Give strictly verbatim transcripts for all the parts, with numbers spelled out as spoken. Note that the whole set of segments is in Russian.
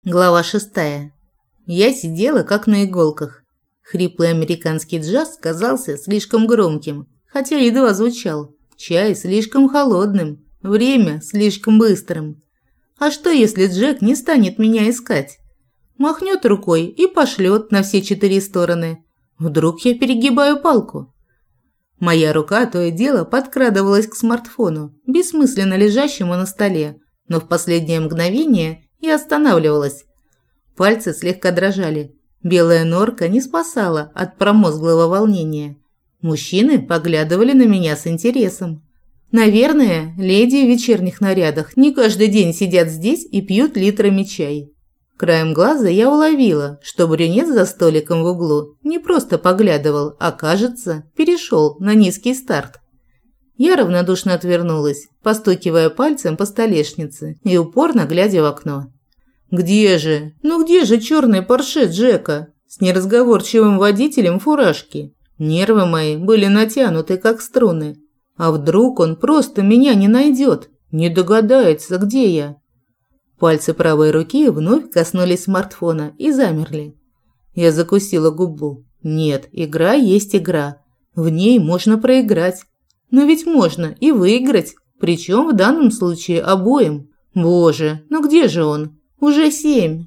Глава шестая. Я сидела как на иголках. Хриплый американский джаз казался слишком громким, хотя едва звучал. Чай слишком холодным, время слишком быстрым. А что, если Джек не станет меня искать? Махнет рукой и пошлет на все четыре стороны. Вдруг я перегибаю палку? Моя рука то и дело подкрадывалась к смартфону, бессмысленно лежащему на столе, но в последнее мгновение и останавливалась. Пальцы слегка дрожали. Белая норка не спасала от промозглого волнения. Мужчины поглядывали на меня с интересом. Наверное, леди в вечерних нарядах не каждый день сидят здесь и пьют литрами чай. Краем глаза я уловила, что брюнет за столиком в углу не просто поглядывал, а, кажется, перешел на низкий старт. Я равнодушно отвернулась, постукивая пальцем по столешнице и упорно глядя в окно. Где же? Ну где же черный Порше Джека с неразговорчивым водителем фуражки? Нервы мои были натянуты, как струны. А вдруг он просто меня не найдет, не догадается, где я? Пальцы правой руки вновь коснулись смартфона и замерли. Я закусила губу. Нет, игра есть игра. В ней можно проиграть. Но ведь можно и выиграть, причем в данном случае обоим. Боже, ну где же он? Уже семь.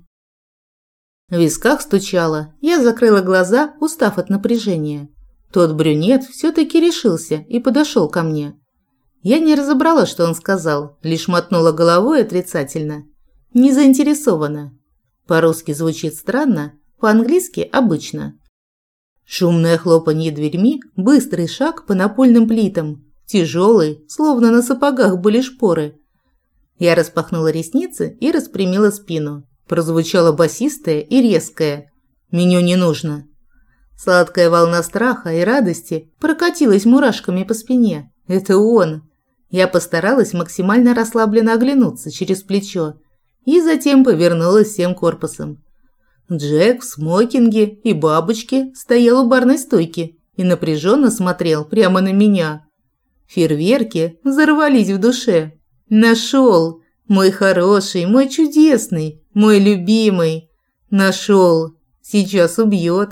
В висках стучало. Я закрыла глаза, устав от напряжения. Тот брюнет все-таки решился и подошел ко мне. Я не разобрала, что он сказал, лишь мотнула головой отрицательно. Не заинтересована. По-русски звучит странно, по-английски обычно. Шумное хлопанье дверьми, быстрый шаг по напольным плитам, тяжелый, словно на сапогах были шпоры. Я распахнула ресницы и распрямила спину. Прозвучало басистое и резкое. Меню не нужно. Сладкая волна страха и радости прокатилась мурашками по спине. Это он. Я постаралась максимально расслабленно оглянуться через плечо и затем повернулась всем корпусом. Джек в смокинге и бабочке стоял у барной стойки и напряженно смотрел прямо на меня. Фейерверки взорвались в душе. Нашел! Мой хороший, мой чудесный, мой любимый. Нашел! Сейчас убьет.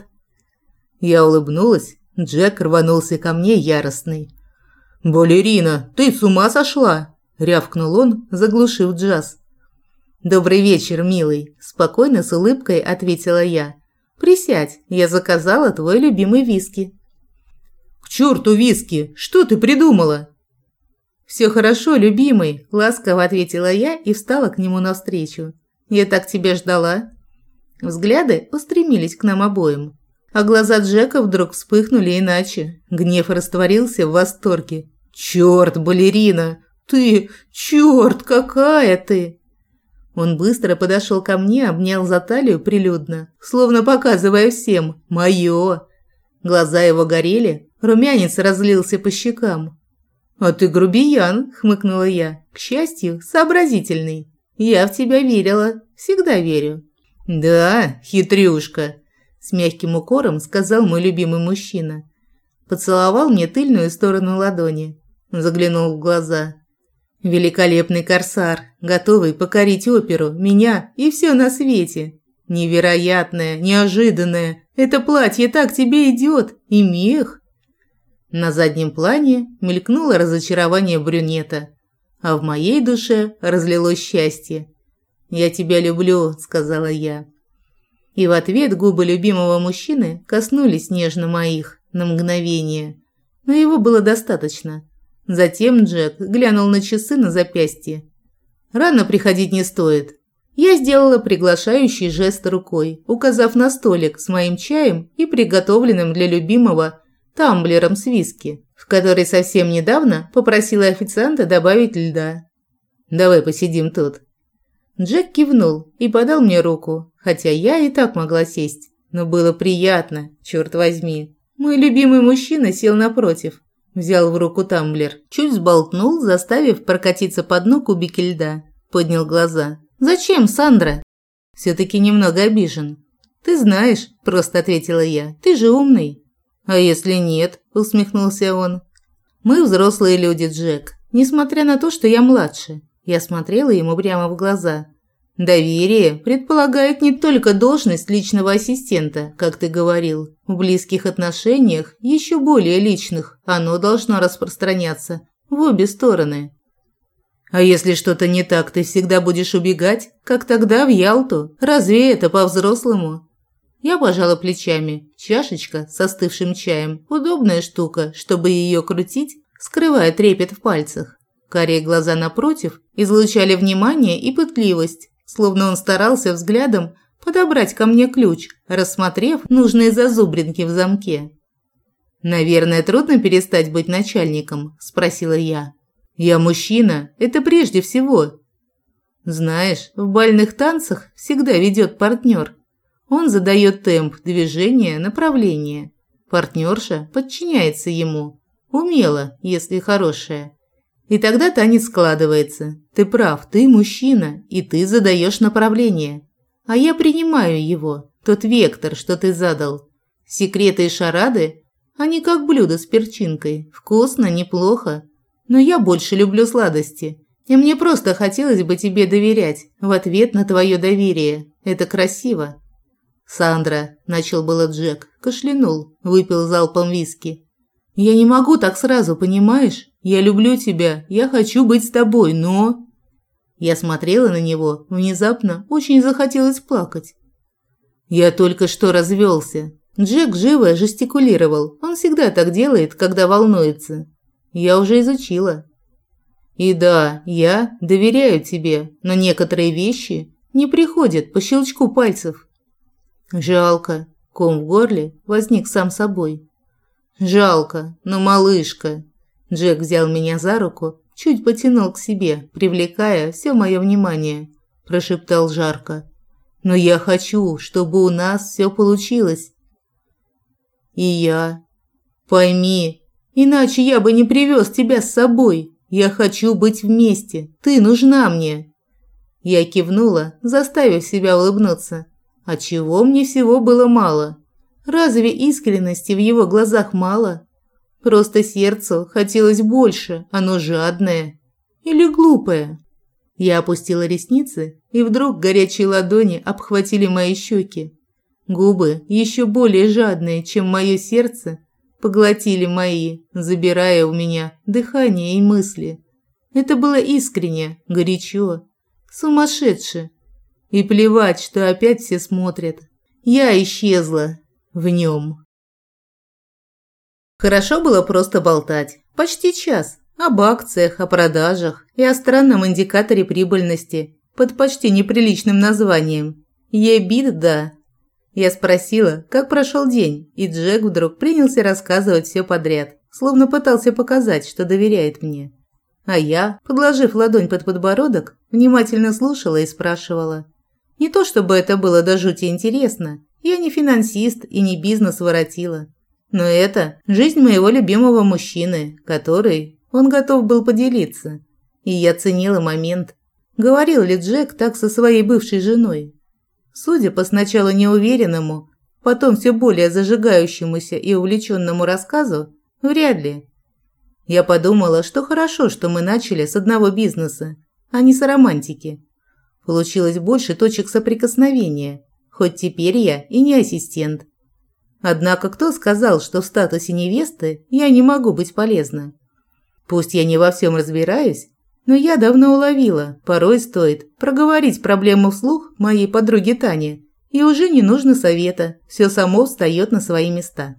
Я улыбнулась. Джек рванулся ко мне яростный. «Балерина, ты с ума сошла?» – рявкнул он, заглушив джаз. «Добрый вечер, милый», – спокойно с улыбкой ответила я. «Присядь, я заказала твой любимый виски». «К черту виски! Что ты придумала?» «Все хорошо, любимый», – ласково ответила я и встала к нему навстречу. «Я так тебя ждала». Взгляды устремились к нам обоим. А глаза Джека вдруг вспыхнули иначе. Гнев растворился в восторге. «Чёрт, балерина! Ты! Чёрт, какая ты!» Он быстро подошел ко мне, обнял за талию прилюдно, словно показывая всем «моё». Глаза его горели, румянец разлился по щекам. «А ты грубиян», – хмыкнула я. «К счастью, сообразительный. Я в тебя верила, всегда верю». «Да, хитрюшка», – с мягким укором сказал мой любимый мужчина. Поцеловал мне тыльную сторону ладони, заглянул в глаза. «Великолепный корсар, готовый покорить оперу, меня и все на свете. Невероятное, неожиданное, это платье так тебе идет, и мех». На заднем плане мелькнуло разочарование брюнета, а в моей душе разлилось счастье. «Я тебя люблю», – сказала я. И в ответ губы любимого мужчины коснулись нежно моих на мгновение, но его было достаточно. Затем Джек глянул на часы на запястье. «Рано приходить не стоит». Я сделала приглашающий жест рукой, указав на столик с моим чаем и приготовленным для любимого тамблером с виски, в который совсем недавно попросила официанта добавить льда. «Давай посидим тут». Джек кивнул и подал мне руку, хотя я и так могла сесть, но было приятно, черт возьми. Мой любимый мужчина сел напротив, взял в руку тамблер, чуть взболтнул, заставив прокатиться по дну кубики льда, поднял глаза. «Зачем, Сандра?» «Все-таки немного обижен». «Ты знаешь», – просто ответила я, – «ты же умный». «А если нет?» – усмехнулся он. «Мы взрослые люди, Джек, несмотря на то, что я младше». Я смотрела ему прямо в глаза. Доверие предполагает не только должность личного ассистента, как ты говорил. В близких отношениях, еще более личных, оно должно распространяться в обе стороны. А если что-то не так, ты всегда будешь убегать, как тогда в Ялту? Разве это по-взрослому? Я пожала плечами. Чашечка с остывшим чаем – удобная штука, чтобы ее крутить, скрывая трепет в пальцах. Карие глаза напротив излучали внимание и пытливость, словно он старался взглядом подобрать ко мне ключ, рассмотрев нужные зазубринки в замке. «Наверное, трудно перестать быть начальником?» – спросила я. «Я мужчина, это прежде всего. Знаешь, в бальных танцах всегда ведет партнер. Он задает темп, движение, направление. Партнерша подчиняется ему. Умело, если хорошая. И тогда танец складывается. Ты прав, ты мужчина, и ты задаешь направление. А я принимаю его, тот вектор, что ты задал. Секреты и шарады, они как блюдо с перчинкой. Вкусно, неплохо. Но я больше люблю сладости. И мне просто хотелось бы тебе доверять в ответ на твое доверие. Это красиво». «Сандра», – начал было Джек, кашлянул, выпил залпом виски. «Я не могу так сразу, понимаешь? Я люблю тебя, я хочу быть с тобой, но…» Я смотрела на него, внезапно очень захотелось плакать. «Я только что развелся». Джек живо жестикулировал, он всегда так делает, когда волнуется. Я уже изучила. «И да, я доверяю тебе, но некоторые вещи не приходят по щелчку пальцев». «Жалко», – ком в горле возник сам собой. «Жалко, но малышка». Джек взял меня за руку, чуть потянул к себе, привлекая все мое внимание, прошептал жарко. «Но я хочу, чтобы у нас все получилось». «И я. Пойми, иначе я бы не привез тебя с собой. Я хочу быть вместе, ты нужна мне». Я кивнула, заставив себя улыбнуться. А чего мне всего было мало? Разве искренности в его глазах мало? Просто сердцу хотелось больше, оно жадное. Или глупое? Я опустила ресницы, и вдруг горячие ладони обхватили мои щеки. Губы, еще более жадные, чем мое сердце, поглотили мои, забирая у меня дыхание и мысли. Это было искренне, горячо, сумасшедше. И плевать, что опять все смотрят. Я исчезла в нем. Хорошо было просто болтать. Почти час. Об акциях, о продажах и о странном индикаторе прибыльности под почти неприличным названием. Ебида. Я спросила, как прошел день, и Джек вдруг принялся рассказывать все подряд, словно пытался показать, что доверяет мне. А я, подложив ладонь под подбородок, внимательно слушала и спрашивала. Не то чтобы это было до жути интересно, я не финансист и не бизнес-воротила. Но это жизнь моего любимого мужчины, который он готов был поделиться. И я ценила момент. Говорил ли Джек так со своей бывшей женой? Судя по сначала неуверенному, потом все более зажигающемуся и увлеченному рассказу, вряд ли. Я подумала, что хорошо, что мы начали с одного бизнеса, а не с романтики. Получилось больше точек соприкосновения, хоть теперь я и не ассистент. Однако кто сказал, что в статусе невесты я не могу быть полезна? Пусть я не во всем разбираюсь, но я давно уловила, порой стоит проговорить проблему вслух моей подруге Тане, и уже не нужно совета, все само встает на свои места.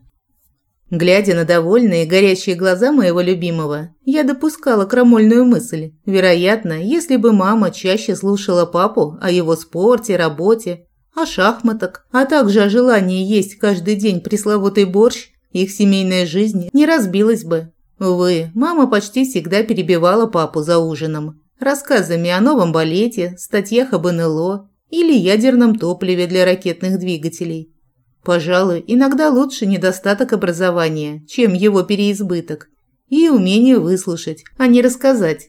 Глядя на довольные горящие глаза моего любимого, я допускала крамольную мысль. Вероятно, если бы мама чаще слушала папу о его спорте, работе, о шахматах, а также о желании есть каждый день пресловутый борщ, их семейная жизнь не разбилась бы. Увы, мама почти всегда перебивала папу за ужином рассказами о новом балете, статьях об эн эл о или ядерном топливе для ракетных двигателей. Пожалуй, иногда лучше недостаток образования, чем его переизбыток, и умение выслушать, а не рассказать.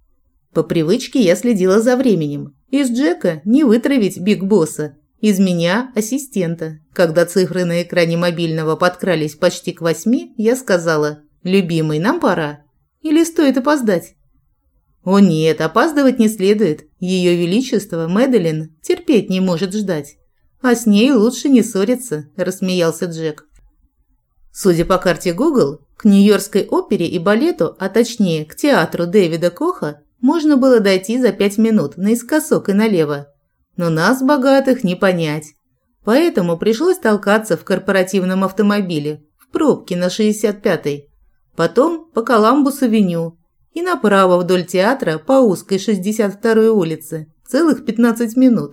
По привычке я следила за временем. Из Джека не вытравить биг-босса, из меня – ассистента. Когда цифры на экране мобильного подкрались почти к восьми, я сказала: «Любимый, нам пора. Или стоит опоздать?» «О нет, опаздывать не следует. Ее Величество Мэдалин терпеть не может ждать. А с ней лучше не ссориться, рассмеялся Джек. Судя по карте Google, к Нью-Йоркской опере и балету, а точнее к театру Дэвида Коха, можно было дойти за пять минут наискосок и налево. Но нас, богатых, не понять. Поэтому пришлось толкаться в корпоративном автомобиле, в пробке на шестьдесят пятой. Потом по Коламбус-авеню и направо вдоль театра по узкой шестьдесят второй улице. Целых пятнадцать минут.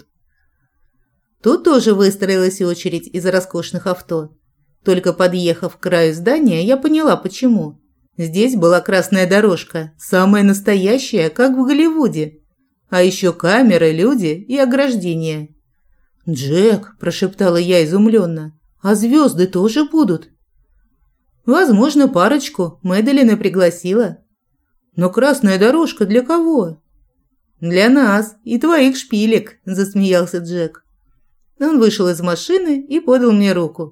Тут тоже выстроилась очередь из роскошных авто. Только подъехав к краю здания, я поняла, почему. Здесь была красная дорожка, самая настоящая, как в Голливуде. А еще камеры, люди и ограждения. «Джек», – прошептала я изумленно, – «а звезды тоже будут?» «Возможно, парочку. Мэдалина пригласила». «Но красная дорожка для кого?» «Для нас и твоих шпилек», – засмеялся Джек. Он вышел из машины и подал мне руку.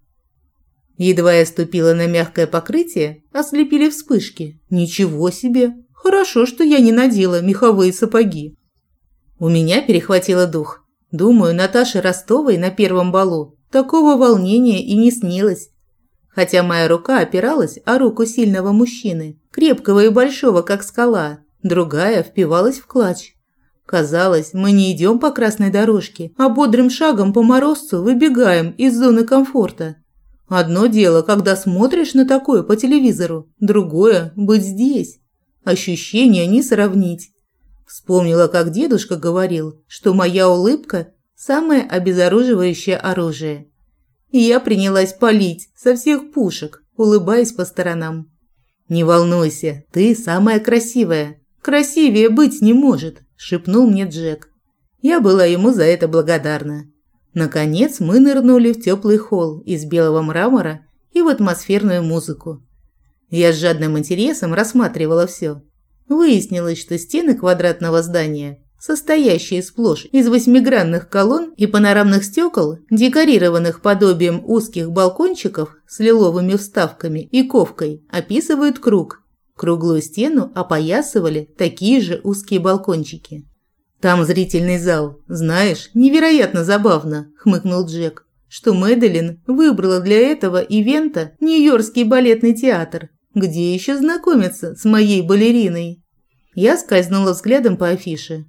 Едва я ступила на мягкое покрытие, ослепили вспышки. Ничего себе! Хорошо, что я не надела меховые сапоги. У меня перехватило дух. Думаю, Наташе Ростовой на первом балу такого волнения и не снилось. Хотя моя рука опиралась о руку сильного мужчины, крепкого и большого, как скала, другая впивалась в клатч. Казалось, мы не идем по красной дорожке, а бодрым шагом по морозцу выбегаем из зоны комфорта. Одно дело, когда смотришь на такое по телевизору, другое – быть здесь. Ощущения не сравнить. Вспомнила, как дедушка говорил, что моя улыбка – самое обезоруживающее оружие. И я принялась палить со всех пушек, улыбаясь по сторонам. «Не волнуйся, ты самая красивая. Красивее быть не может», – шепнул мне Джек. Я была ему за это благодарна. Наконец мы нырнули в теплый холл из белого мрамора и в атмосферную музыку. Я с жадным интересом рассматривала все. Выяснилось, что стены квадратного здания, состоящие сплошь из восьмигранных колонн и панорамных стекол, декорированных подобием узких балкончиков с лиловыми вставками и ковкой, описывают круг. Круглую стену опоясывали такие же узкие балкончики. «Там зрительный зал. Знаешь, невероятно забавно», – хмыкнул Джек, что Мэдалин выбрала для этого ивента Нью-Йоркский балетный театр. Где еще знакомиться с моей балериной? Я скользнула взглядом по афише.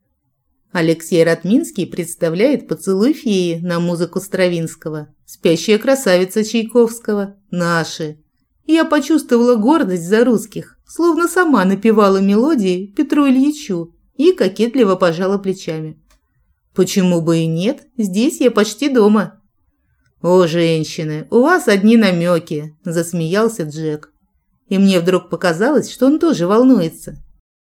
Алексей Ратминский представляет «Поцелуй феи» на музыку Стравинского, «Спящая красавица» Чайковского, наши. Я почувствовала гордость за русских, словно сама напевала мелодии Петру Ильичу. И кокетливо пожала плечами. «Почему бы и нет? Здесь я почти дома». «О, женщины, у вас одни намеки», – засмеялся Джек. И мне вдруг показалось, что он тоже волнуется.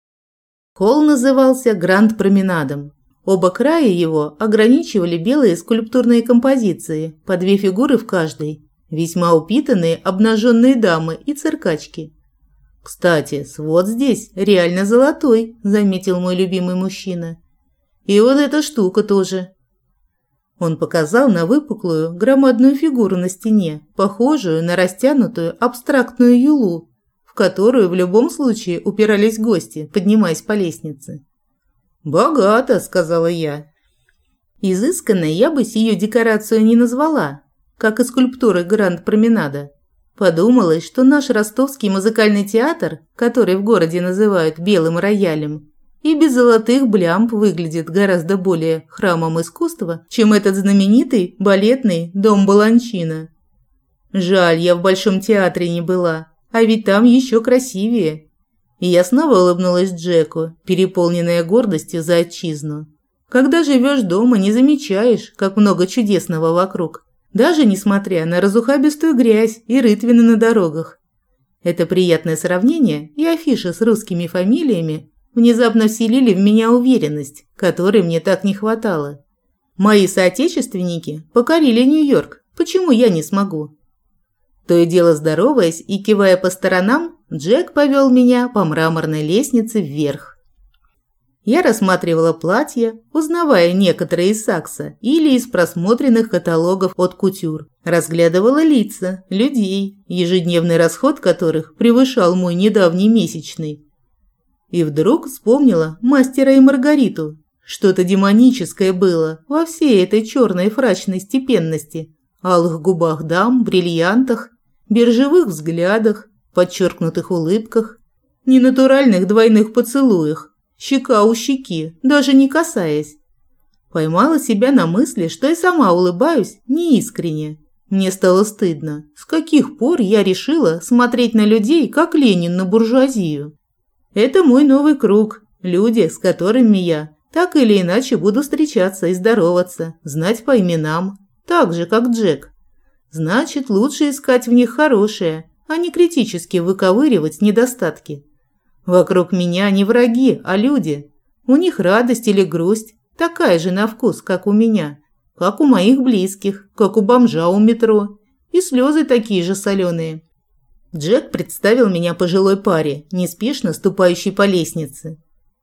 Холл назывался Гранд-променадом. Оба края его ограничивали белые скульптурные композиции, по две фигуры в каждой, весьма упитанные обнаженные дамы и циркачки. «Кстати, свод здесь реально золотой», – заметил мой любимый мужчина. «И вот эта штука тоже». Он показал на выпуклую, громадную фигуру на стене, похожую на растянутую абстрактную юлу, в которую в любом случае упирались гости, поднимаясь по лестнице. «Богато», – сказала я. Изысканной я бы сию декорацию не назвала, как и скульптуры Гранд-променада. Подумалось, что наш ростовский музыкальный театр, который в городе называют «белым роялем», и без золотых блямб выглядит гораздо более храмом искусства, чем этот знаменитый балетный дом Баланчино. Жаль, я в Большом театре не была, а ведь там еще красивее. И я снова улыбнулась Джеку, переполненная гордостью за отчизну. Когда живешь дома, не замечаешь, как много чудесного вокруг. Даже несмотря на разухабистую грязь и рытвины на дорогах. Это приятное сравнение и афиша с русскими фамилиями внезапно вселили в меня уверенность, которой мне так не хватало. Мои соотечественники покорили Нью-Йорк, почему я не смогу? То и дело здороваясь и кивая по сторонам, Джек повел меня по мраморной лестнице вверх. Я рассматривала платья, узнавая некоторые из Сакса или из просмотренных каталогов от кутюр. Разглядывала лица, людей, ежедневный расход которых превышал мой недавний месячный. И вдруг вспомнила мастера и Маргариту. Что-то демоническое было во всей этой черной фрачной степенности, алых губах дам, бриллиантах, биржевых взглядах, подчеркнутых улыбках, ненатуральных двойных поцелуях, щека у щеки, даже не касаясь. Поймала себя на мысли, что и сама улыбаюсь неискренне. Мне стало стыдно. С каких пор я решила смотреть на людей, как Ленин на буржуазию? Это мой новый круг, люди, с которыми я так или иначе буду встречаться и здороваться, знать по именам, так же, как Джек. Значит, лучше искать в них хорошее, а не критически выковыривать недостатки. Вокруг меня не враги, а люди. У них радость или грусть такая же на вкус, как у меня, как у моих близких, как у бомжа у метро. И слезы такие же соленые. Джек представил меня пожилой паре, неспешно ступающей по лестнице.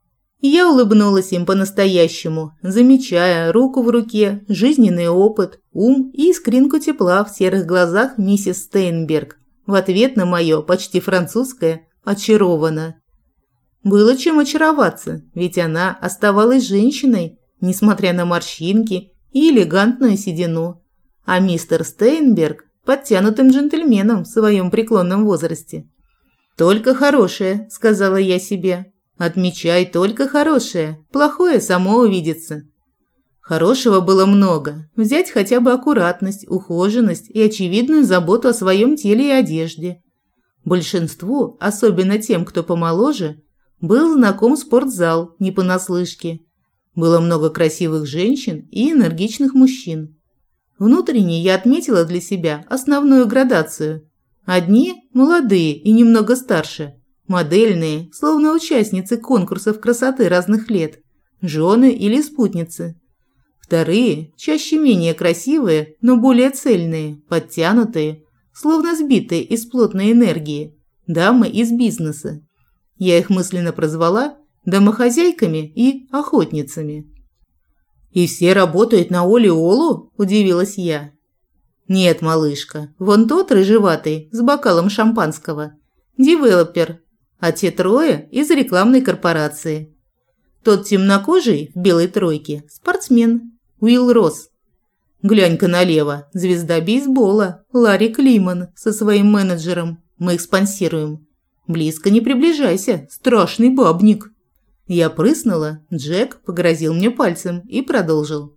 Я улыбнулась им по-настоящему, замечая руку в руке, жизненный опыт, ум и искринку тепла в серых глазах миссис Стейнберг. В ответ на мое, почти французское, очарована. Было чем очароваться, ведь она оставалась женщиной, несмотря на морщинки и элегантную седину, а мистер Стейнберг – подтянутым джентльменом в своем преклонном возрасте. «Только хорошее», – сказала я себе. «Отмечай только хорошее, плохое само увидится». Хорошего было много. Взять хотя бы аккуратность, ухоженность и очевидную заботу о своем теле и одежде. Большинству, особенно тем, кто помоложе, был знаком спортзал не понаслышке. Было много красивых женщин и энергичных мужчин. Внутренне я отметила для себя основную градацию. Одни – молодые и немного старше, модельные, словно участницы конкурсов красоты разных лет, жены или спутницы. Вторые – чаще менее красивые, но более цельные, подтянутые, словно сбитые из плотной энергии, дамы из бизнеса. Я их мысленно прозвала домохозяйками и охотницами. «И все работают на Олиолу?» – удивилась я. «Нет, малышка, вон тот рыжеватый с бокалом шампанского – девелопер, а те трое из рекламной корпорации. Тот темнокожий в белой тройке – спортсмен, Уилл Росс. Глянь-ка налево, звезда бейсбола, Ларри Климан со своим менеджером. Мы их спонсируем. Близко не приближайся, страшный бабник». Я прыснула, Джек погрозил мне пальцем и продолжил.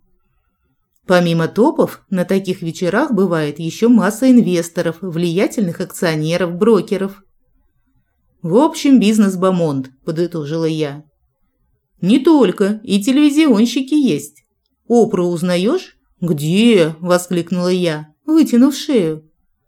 Помимо топов, на таких вечерах бывает еще масса инвесторов, влиятельных акционеров, брокеров. «В общем, бизнес-бомонд», – подытожила я. «Не только, и телевизионщики есть. Опру узнаешь?» «Где?» – воскликнула я, вытянув шею.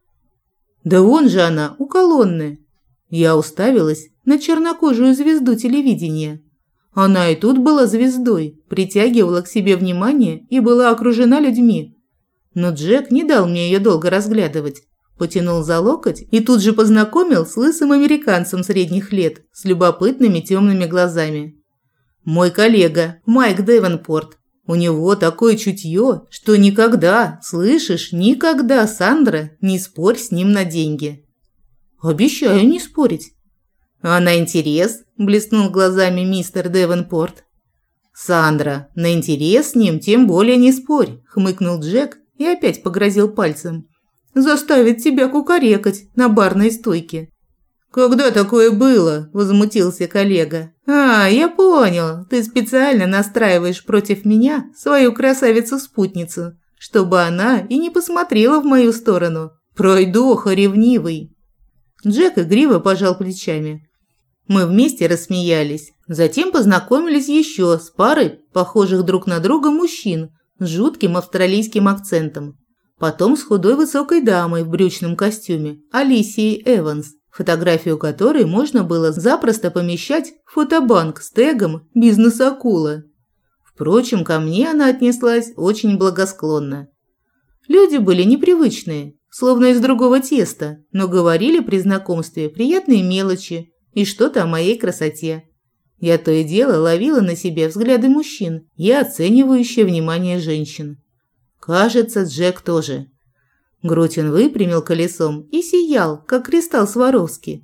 «Да вон же она, у колонны». Я уставилась на чернокожую звезду телевидения. Она и тут была звездой, притягивала к себе внимание и была окружена людьми. Но Джек не дал мне ее долго разглядывать. Потянул за локоть и тут же познакомил с лысым американцем средних лет с любопытными темными глазами. «Мой коллега, Майк Дэвенпорт. У него такое чутье, что никогда, слышишь, никогда, Сандра, не спорь с ним на деньги». «Обещаю не спорить». «А на интерес?» – блеснул глазами мистер Дэвенпорт. «Сандра, на интерес с ним тем более не спорь», – хмыкнул Джек и опять погрозил пальцем. «Заставит тебя кукарекать на барной стойке». «Когда такое было?» – возмутился коллега. «А, я понял, ты специально настраиваешь против меня свою красавицу-спутницу, чтобы она и не посмотрела в мою сторону. Пройдоха ревнивый». Джек игриво пожал плечами. Мы вместе рассмеялись. Затем познакомились еще с парой похожих друг на друга мужчин с жутким австралийским акцентом. Потом с худой высокой дамой в брючном костюме, Алисией Эванс, фотографию которой можно было запросто помещать в фотобанк с тегом «Бизнес-акула». Впрочем, ко мне она отнеслась очень благосклонно. Люди были непривычные, словно из другого теста, но говорили при знакомстве приятные мелочи и что-то о моей красоте. Я то и дело ловила на себе взгляды мужчин и оценивающее внимание женщин. Кажется, Джек тоже. Грудь он выпрямил колесом и сиял, как кристалл Сваровски.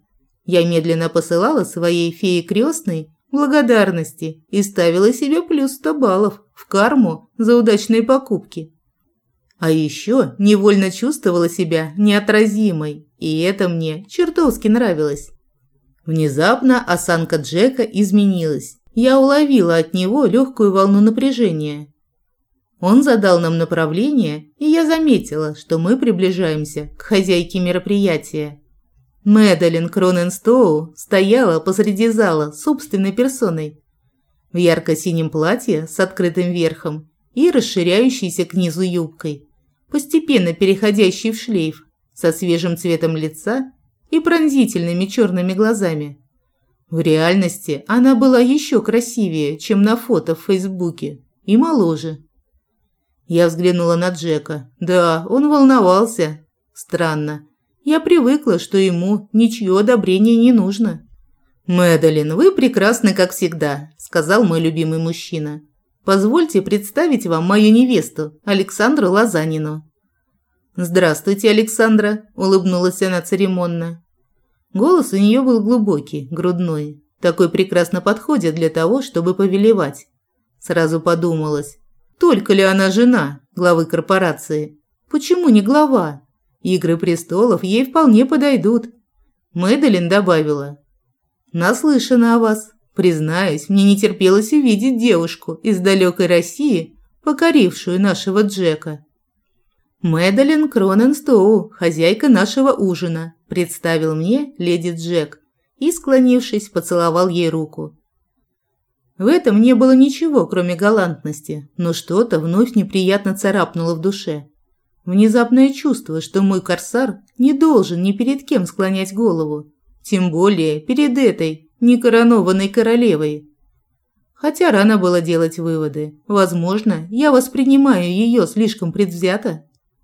Я медленно посылала своей фее крестной благодарности и ставила себе плюс сто баллов в карму за удачные покупки. А еще невольно чувствовала себя неотразимой, и это мне чертовски нравилось. Внезапно осанка Джека изменилась. Я уловила от него легкую волну напряжения. Он задал нам направление, и я заметила, что мы приближаемся к хозяйке мероприятия. Мэдалин Кроненстоу стояла посреди зала собственной персоной в ярко-синем платье с открытым верхом и расширяющейся к низу юбкой, постепенно переходящей в шлейф, со свежим цветом лица и пронзительными черными глазами. В реальности она была еще красивее, чем на фото в Фейсбуке, и моложе. Я взглянула на Джека. Да, он волновался. Странно. Я привыкла, что ему ничье одобрение не нужно. «Мэдалин, вы прекрасны, как всегда», – сказал мой любимый мужчина. «Позвольте представить вам мою невесту, Александру Лозанину». «Здравствуйте, Александра», – улыбнулась она церемонно. Голос у нее был глубокий, грудной. Такой прекрасно подходит для того, чтобы повелевать. Сразу подумалось, только ли она жена главы корпорации? Почему не глава? Игры престолов ей вполне подойдут. Мэдалин добавила. Наслышана о вас. Признаюсь, мне не терпелось увидеть девушку из далекой России, покорившую нашего Джека. Мэдалин Кроненстоу, хозяйка нашего ужина, представил мне леди Джек и, склонившись, поцеловал ей руку. В этом не было ничего, кроме галантности, но что-то вновь неприятно царапнуло в душе. Внезапное чувство, что мой корсар не должен ни перед кем склонять голову, тем более перед этой некоронованной королевой. Хотя рано было делать выводы. Возможно, я воспринимаю ее слишком предвзято.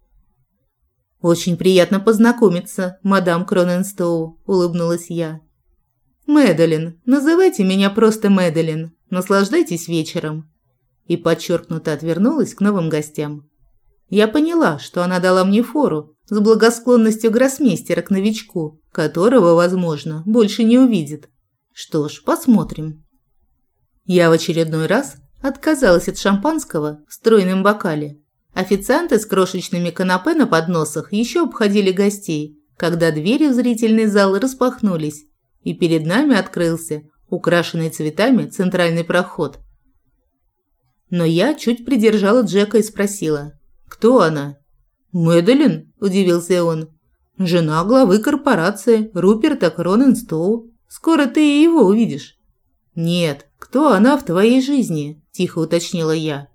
«Очень приятно познакомиться, мадам Кроненстоу», – улыбнулась я. «Мэдалин, называйте меня просто Мэдалин. Наслаждайтесь вечером». И подчеркнуто отвернулась к новым гостям. Я поняла, что она дала мне фору с благосклонностью гроссмейстера к новичку, которого, возможно, больше не увидит. Что ж, посмотрим. Я в очередной раз отказалась от шампанского в стройном бокале. Официанты с крошечными канапе на подносах еще обходили гостей, когда двери в зрительный зал распахнулись, и перед нами открылся украшенный цветами центральный проход. Но я чуть придержала Джека и спросила, кто она? «Мэдалин?» – удивился он. «Жена главы корпорации Руперта Кроненстоу. Скоро ты и его увидишь». «Нет, кто она в твоей жизни?» – тихо уточнила я.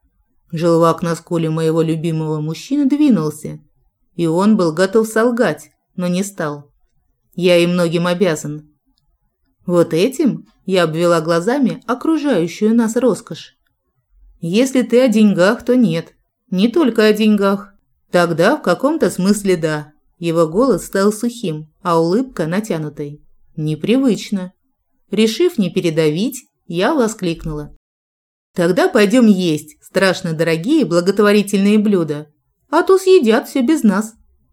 Желвак на скуле моего любимого мужчины двинулся, и он был готов солгать, но не стал. Я ей многим обязан. Вот этим я обвела глазами окружающую нас роскошь. Если ты о деньгах, то нет. Не только о деньгах. Тогда в каком-то смысле да. Его голос стал сухим, а улыбка натянутой. Непривычно. Решив не передавить, я воскликнула. Тогда пойдем есть страшно дорогие благотворительные блюда, а то съедят все без нас.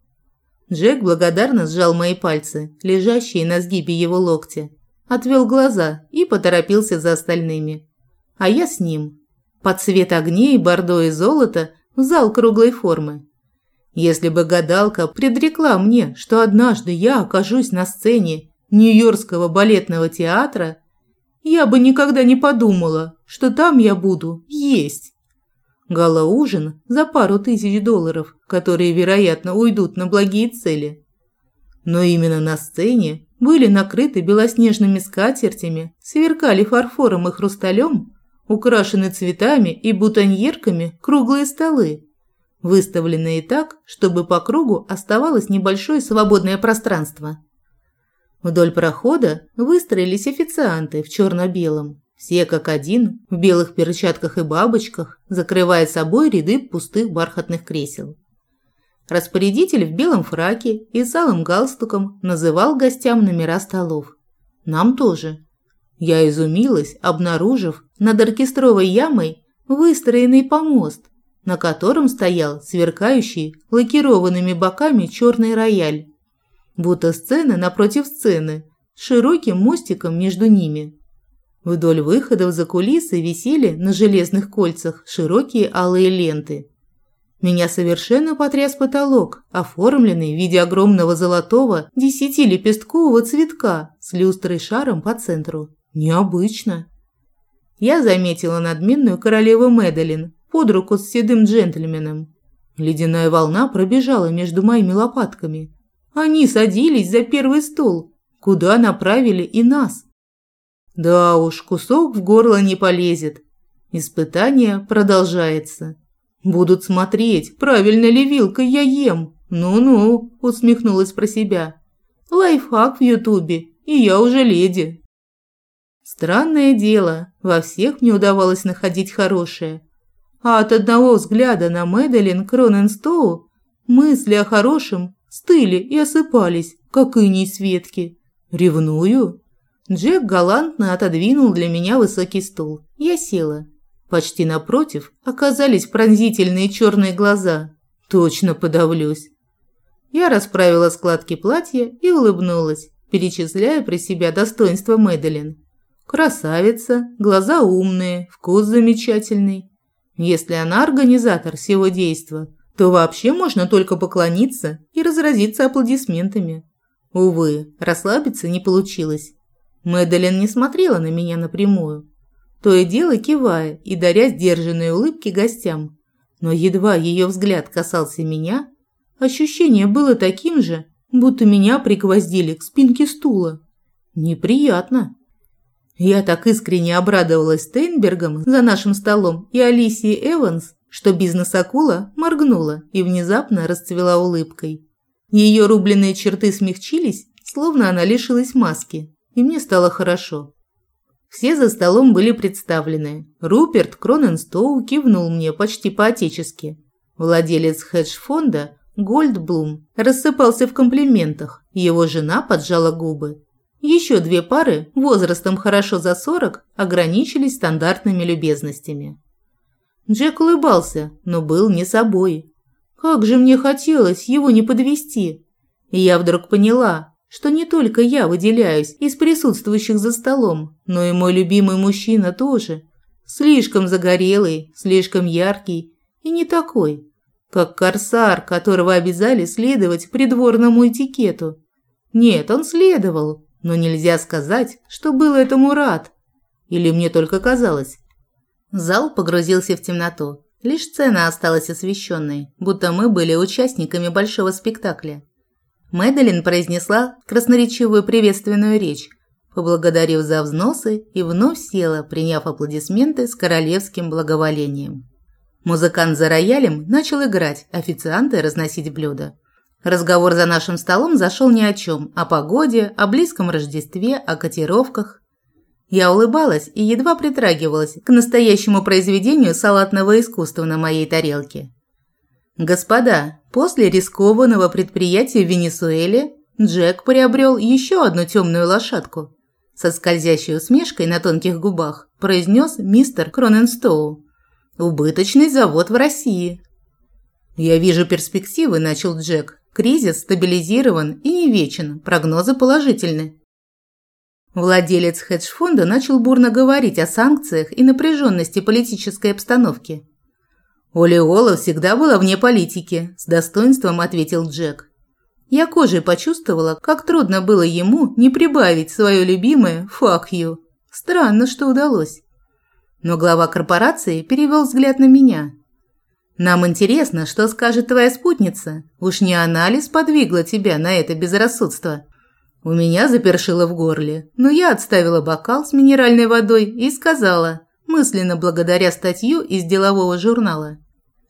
Джек благодарно сжал мои пальцы, лежащие на сгибе его локтя, отвел глаза и поторопился за остальными. А я с ним. Под цвет огней, бордо и золота в зал круглой формы. Если бы гадалка предрекла мне, что однажды я окажусь на сцене Нью-Йоркского балетного театра, я бы никогда не подумала, что там я буду есть. Гала-ужин за пару тысяч долларов, которые, вероятно, уйдут на благие цели. Но именно на сцене были накрыты белоснежными скатертями, сверкали фарфором и хрусталем, украшены цветами и бутоньерками круглые столы, выставленные так, чтобы по кругу оставалось небольшое свободное пространство. Вдоль прохода выстроились официанты в черно-белом, все как один, в белых перчатках и бабочках, закрывая собой ряды пустых бархатных кресел. Распорядитель в белом фраке и с алым галстуком называл гостям номера столов. Нам тоже. Я изумилась, обнаружив над оркестровой ямой выстроенный помост, на котором стоял сверкающий лакированными боками черный рояль. Будто сцена напротив сцены, с широким мостиком между ними. Вдоль выходов за кулисы висели на железных кольцах широкие алые ленты. Меня совершенно потряс потолок, оформленный в виде огромного золотого десятилепесткового цветка с люстрой шаром по центру. Необычно. Я заметила надменную королеву Мэдалин под руку с седым джентльменом. Ледяная волна пробежала между моими лопатками. Они садились за первый стол, куда направили и нас. Да уж, кусок в горло не полезет. Испытание продолжается. Будут смотреть, правильно ли вилкой я ем. Ну-ну, усмехнулась про себя. Лайфхак в Ютубе, и я уже леди. Странное дело, во всех мне удавалось находить хорошее. А от одного взгляда на Мэдалин Кроненстоу мысли о хорошем стыли и осыпались, как иней с ветки. Ревную? Джек галантно отодвинул для меня высокий стул. Я села. Почти напротив оказались пронзительные черные глаза. Точно подавлюсь. Я расправила складки платья и улыбнулась, перечисляя про себя достоинства Мэдалин. Красавица, глаза умные, вкус замечательный. Если она организатор всего действа, то вообще можно только поклониться и разразиться аплодисментами. Увы, расслабиться не получилось. Мэдалин не смотрела на меня напрямую, то и дело кивая и даря сдержанные улыбки гостям. Но едва ее взгляд касался меня, ощущение было таким же, будто меня пригвоздили к спинке стула. Неприятно. Я так искренне обрадовалась Стейнбергам за нашим столом и Алисии Эванс, что бизнес-акула моргнула и внезапно расцвела улыбкой. Ее рубленые черты смягчились, словно она лишилась маски, и мне стало хорошо. Все за столом были представлены. Руперт Кроненстоу кивнул мне почти по-отечески. Владелец хедж-фонда Гольдблум рассыпался в комплиментах, его жена поджала губы. Еще две пары, возрастом хорошо за сорок, ограничились стандартными любезностями. Джек улыбался, но был не собой. Как же мне хотелось его не подвести. И я вдруг поняла, что не только я выделяюсь из присутствующих за столом, но и мой любимый мужчина тоже. Слишком загорелый, слишком яркий и не такой, как корсар, которого обязали следовать придворному этикету. Нет, он следовал, но нельзя сказать, что был этому рад. Или мне только казалось. Зал погрузился в темноту. Лишь сцена осталась освещенной, будто мы были участниками большого спектакля. Мэдалин произнесла красноречивую приветственную речь, поблагодарив за взносы и вновь села, приняв аплодисменты с королевским благоволением. Музыкант за роялем начал играть, официанты разносить блюда. Разговор за нашим столом зашел ни о чем, о погоде, о близком Рождестве, о котировках. Я улыбалась и едва притрагивалась к настоящему произведению салатного искусства на моей тарелке. Господа, после рискованного предприятия в Венесуэле Джек приобрел еще одну темную лошадку. Со скользящей усмешкой на тонких губах произнес мистер Кроненстоу. Убыточный завод в России. Я вижу перспективы, начал Джек. Кризис стабилизирован и не вечен, прогнозы положительны. Владелец хедж-фонда начал бурно говорить о санкциях и напряженности политической обстановки. «Олиола всегда была вне политики», – с достоинством ответил Джек. Я кожей почувствовала, как трудно было ему не прибавить свое любимое «fuck you». Странно, что удалось. Но глава корпорации перевел взгляд на меня. «Нам интересно, что скажет твоя спутница. Уж не она ли сподвигла тебя на это безрассудство?» У меня запершило в горле, но я отставила бокал с минеральной водой и сказала, мысленно благодаря статью из делового журнала.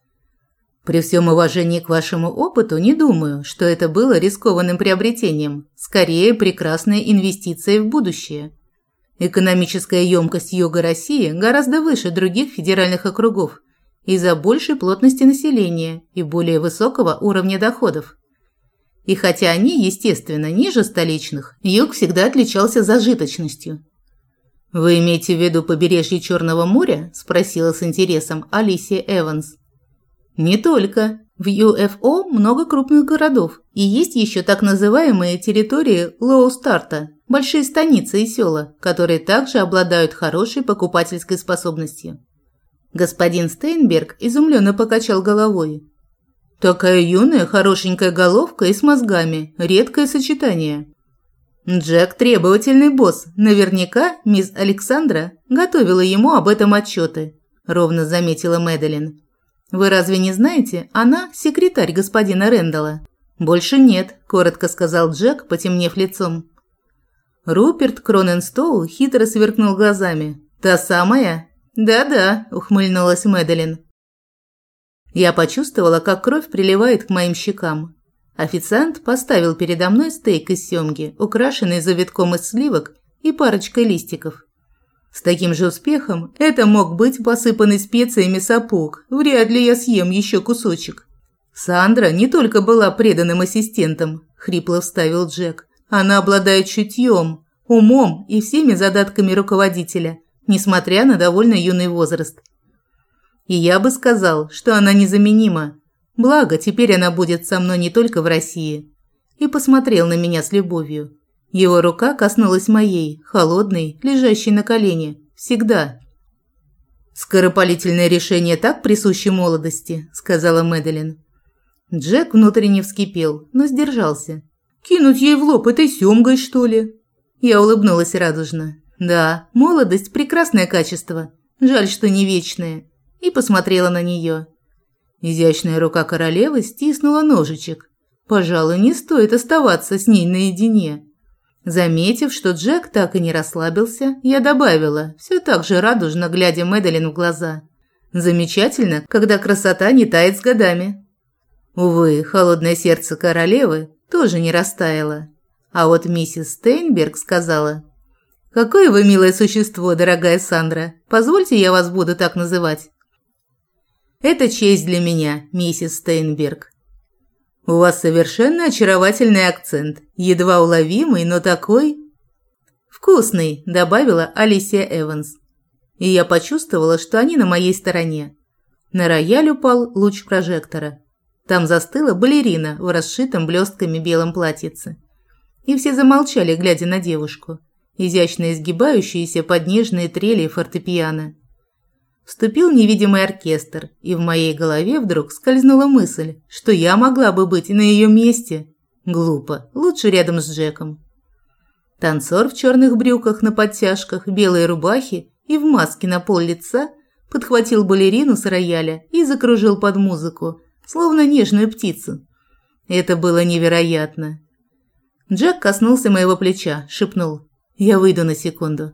При всем уважении к вашему опыту не думаю, что это было рискованным приобретением, скорее прекрасной инвестицией в будущее. Экономическая емкость Юга России гораздо выше других федеральных округов из-за большей плотности населения и более высокого уровня доходов. И хотя они, естественно, ниже столичных, Юг всегда отличался зажиточностью. «Вы имеете в виду побережье Черного моря?» – спросила с интересом Алисия Эванс. «Не только. В ю эф о много крупных городов, и есть еще так называемые территории лоу-старта, большие станицы и села, которые также обладают хорошей покупательской способностью. Господин Стейнберг изумленно покачал головой. Такая юная, хорошенькая головка и с мозгами. Редкое сочетание. Джек – требовательный босс. Наверняка мисс Александра готовила ему об этом отчеты, ровно заметила Мэдалин. Вы разве не знаете, она секретарь господина Рэндалла? Больше нет, коротко сказал Джек, потемнев лицом. Руперт Кроненстоу хитро сверкнул глазами. Та самая? Да-да, ухмыльнулась Мэдалин. Я почувствовала, как кровь приливает к моим щекам. Официант поставил передо мной стейк из сёмги, украшенный завитком из сливок и парочкой листиков. С таким же успехом это мог быть посыпанный специями сапог. Вряд ли я съем еще кусочек. Сандра не только была преданным ассистентом, хрипло вставил Джек. Она обладает чутьем, умом и всеми задатками руководителя, несмотря на довольно юный возраст. И я бы сказал, что она незаменима. Благо, теперь она будет со мной не только в России. И посмотрел на меня с любовью. Его рука коснулась моей, холодной, лежащей на колене. Всегда. «Скоропалительное решение так присуще молодости», – сказала Мэдалин. Джек внутренне вскипел, но сдержался. «Кинуть ей в лоб этой сёмгой, что ли?» Я улыбнулась радужно. «Да, молодость – прекрасное качество. Жаль, что не вечное». И посмотрела на нее. Изящная рука королевы стиснула ножичек. Пожалуй, не стоит оставаться с ней наедине. Заметив, что Джек так и не расслабился, я добавила, все так же радужно глядя Мэдалин в глаза. Замечательно, когда красота не тает с годами. Увы, холодное сердце королевы тоже не растаяло. А вот миссис Стейнберг сказала: «Какое вы милое существо, дорогая Сандра. Позвольте, я вас буду так называть». «Это честь для меня, миссис Стейнберг». «У вас совершенно очаровательный акцент, едва уловимый, но такой...» «Вкусный», – добавила Алисия Эванс. И я почувствовала, что они на моей стороне. На рояль упал луч прожектора. Там застыла балерина в расшитом блестками белом платьице. И все замолчали, глядя на девушку, изящно изгибающуюся под нежные трели фортепиано. Вступил невидимый оркестр, и в моей голове вдруг скользнула мысль, что я могла бы быть на ее месте. Глупо, лучше рядом с Джеком. Танцор в черных брюках на подтяжках, белой рубахе и в маске на пол лица подхватил балерину с рояля и закружил под музыку, словно нежную птицу. Это было невероятно. Джек коснулся моего плеча, шепнул: «Я выйду на секунду».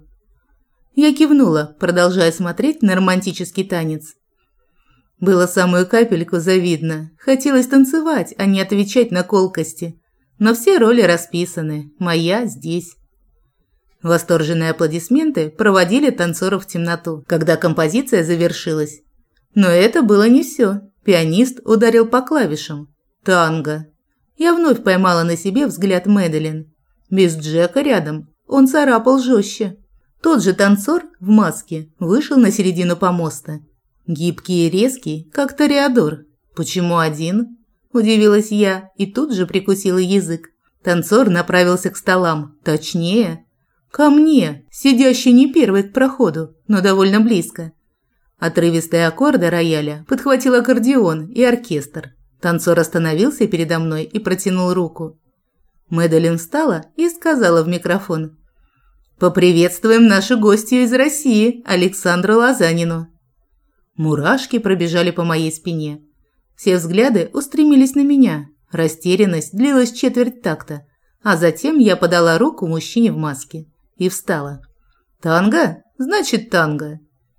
Я кивнула, продолжая смотреть на романтический танец. Было самую капельку завидно. Хотелось танцевать, а не отвечать на колкости. Но все роли расписаны. Моя здесь. Восторженные аплодисменты проводили танцоров в темноту, когда композиция завершилась. Но это было не все. Пианист ударил по клавишам. Танго. Я вновь поймала на себе взгляд Мэдалин. Без Джека рядом он царапал жестче. Тот же танцор в маске вышел на середину помоста. Гибкий и резкий, как тореадор. «Почему один?» – удивилась я и тут же прикусила язык. Танцор направился к столам. Точнее, ко мне, сидящей не первой к проходу, но довольно близко. Отрывистые аккорды рояля подхватил аккордеон и оркестр. Танцор остановился передо мной и протянул руку. Мэдалин встала и сказала в микрофон: «Поприветствуем нашу гостью из России, Александру Лозанину». Мурашки пробежали по моей спине. Все взгляды устремились на меня. Растерянность длилась четверть такта, а затем я подала руку мужчине в маске и встала. «Танго? Значит, танго».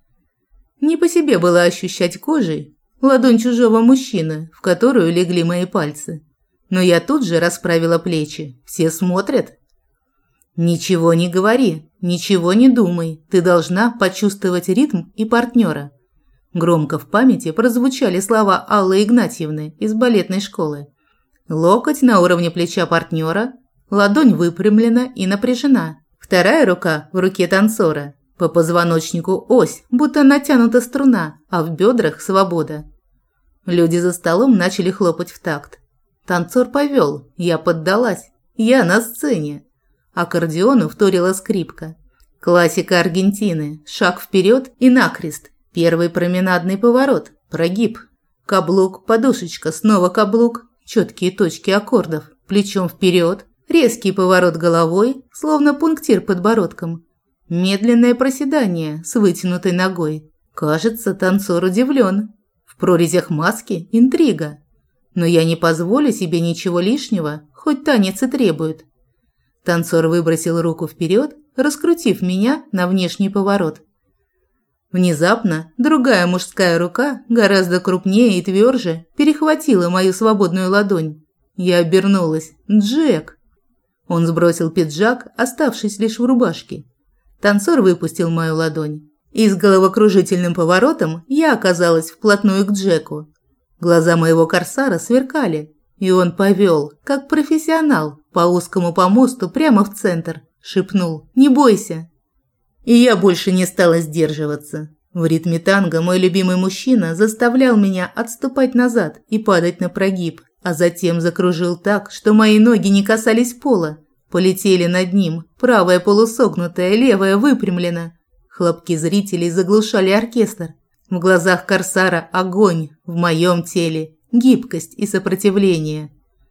Не по себе было ощущать кожей ладонь чужого мужчины, в которую легли мои пальцы. Но я тут же расправила плечи. Все смотрят. «Ничего не говори, ничего не думай. Ты должна почувствовать ритм и партнера». Громко в памяти прозвучали слова Аллы Игнатьевны из балетной школы. Локоть на уровне плеча партнера, ладонь выпрямлена и напряжена. Вторая рука в руке танцора. По позвоночнику ось, будто натянута струна, а в бедрах свобода. Люди за столом начали хлопать в такт. Танцор повел, я поддалась. Я на сцене. Аккордеону вторила скрипка. Классика Аргентины. Шаг вперед и накрест. Первый променадный поворот. Прогиб. Каблук, подушечка, снова каблук. Четкие точки аккордов. Плечом вперед. Резкий поворот головой, словно пунктир подбородком. Медленное проседание с вытянутой ногой. Кажется, танцор удивлен. В прорезях маски интрига. Но я не позволю себе ничего лишнего, хоть танец и требует. Танцор выбросил руку вперед, раскрутив меня на внешний поворот. Внезапно другая мужская рука, гораздо крупнее и тверже, перехватила мою свободную ладонь. Я обернулась. Джек! Он сбросил пиджак, оставшись лишь в рубашке. Танцор выпустил мою ладонь. И с головокружительным поворотом я оказалась вплотную к Джеку. Глаза моего корсара сверкали, и он повел, как профессионал, по узкому помосту прямо в центр. Шепнул: «Не бойся». И я больше не стала сдерживаться. В ритме танго мой любимый мужчина заставлял меня отступать назад и падать на прогиб, а затем закружил так, что мои ноги не касались пола. Полетели над ним, правая полусогнутая, левая выпрямлена. Хлопки зрителей заглушали оркестр. В глазах корсара огонь, в моем теле гибкость и сопротивление.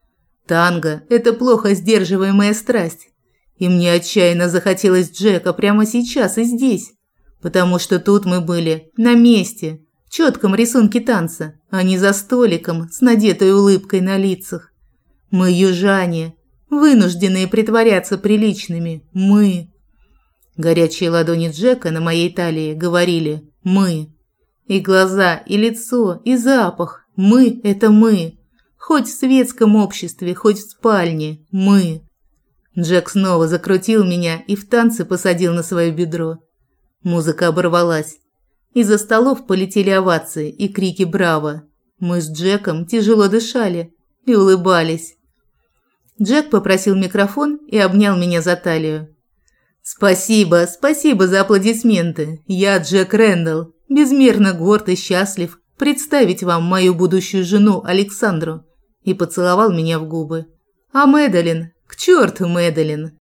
Танго – это плохо сдерживаемая страсть. И мне отчаянно захотелось Джека прямо сейчас и здесь, потому что тут мы были на месте, в четком рисунке танца, а не за столиком с надетой улыбкой на лицах. Мы южане, вынужденные притворяться приличными. Мы. Горячие ладони Джека на моей талии говорили «мы». И глаза, и лицо, и запах. Мы – это мы. Хоть в светском обществе, хоть в спальне. Мы. Джек снова закрутил меня и в танце посадил на свое бедро. Музыка оборвалась. Из-за столов полетели овации и крики «Браво!». Мы с Джеком тяжело дышали и улыбались. Джек попросил микрофон и обнял меня за талию. «Спасибо, спасибо за аплодисменты. Я Джек Рэндалл, безмерно горд и счастлив представить вам мою будущую жену Александру», и поцеловал меня в губы. «А Мэдалин? К черту Мэдалин!»